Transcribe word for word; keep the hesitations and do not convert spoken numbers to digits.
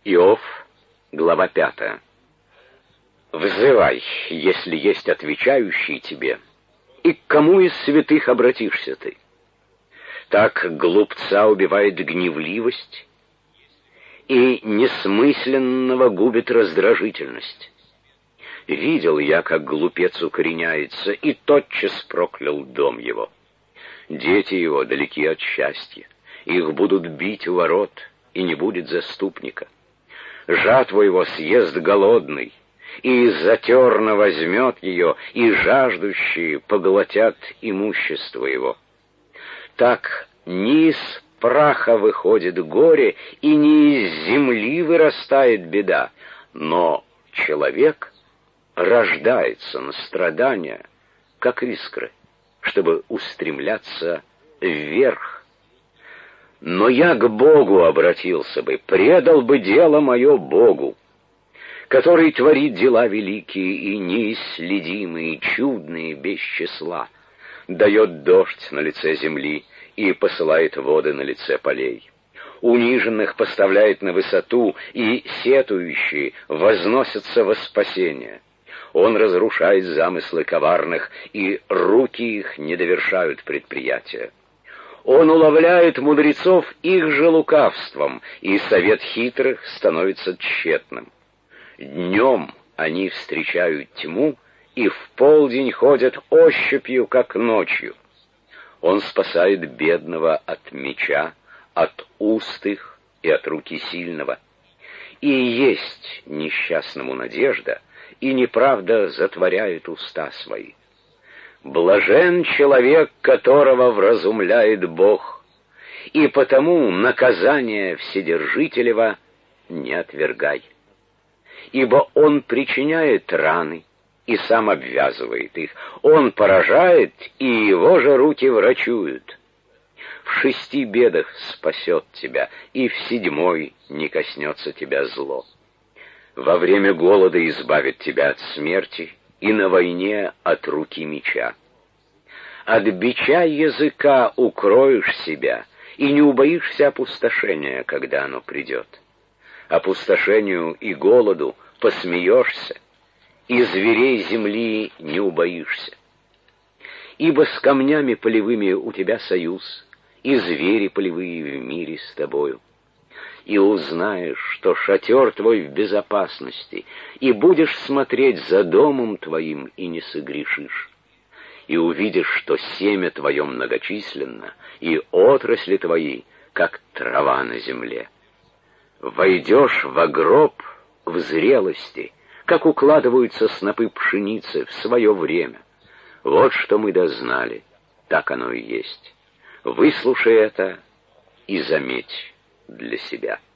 Иов, глава пятая. «Взывай, если есть отвечающий тебе, и к кому из святых обратишься ты? Так глупца убивает гневливость, и несмысленного губит раздражительность. Видел я, как глупец укореняется, и тотчас проклял дом его. Дети его далеки от счастья, их будут бить у ворот, и не будет заступника. Жатву его съест голодный, и из-за терна возьмет ее, и жаждущие поглотят имущество его. Так не из праха выходит горе, и не из земли вырастает беда, но человек рождается на страдания, как искры, чтобы устремляться вверх. Но я к Богу обратился бы, предал бы дело мое Богу, который творит дела великие и неисследимые, чудные, без числа, дает дождь на лице земли и посылает воды на лице полей. Униженных поставляет на высоту, и сетующие возносятся во спасение. Он разрушает замыслы коварных, и руки их не довершают предприятия. Он уловляет мудрецов их же лукавством, и совет хитрых становится тщетным. Днем они встречают тьму, и в полдень ходят ощупью, как ночью. Он спасает бедного от меча, от уст их и от руки сильного. И есть несчастному надежда, и неправда затворяет уста свои. Блажен человек, которого вразумляет Бог, и потому наказание Вседержителева не отвергай. Ибо он причиняет раны и сам обвязывает их, он поражает, и его же руки врачуют. В шести бедах спасет тебя, и в седьмой не коснется тебя зло. Во время голода избавит тебя от смерти, и на войне от руки меча. От бича языка укроешь себя, и не убоишься опустошения, когда оно придет. Опустошению и голоду посмеешься, и зверей земли не убоишься. Ибо с камнями полевыми у тебя союз, и звери полевые в мире с тобою. И узнаешь, что шатер твой в безопасности, и будешь смотреть за домом твоим, и не согрешишь. И увидишь, что семя твое многочисленно, и отрасли твои, как трава на земле. Войдешь во гроб в зрелости, как укладываются снопы пшеницы в свое время. Вот что мы дознали, так оно и есть. Выслушай это и заметь для себя.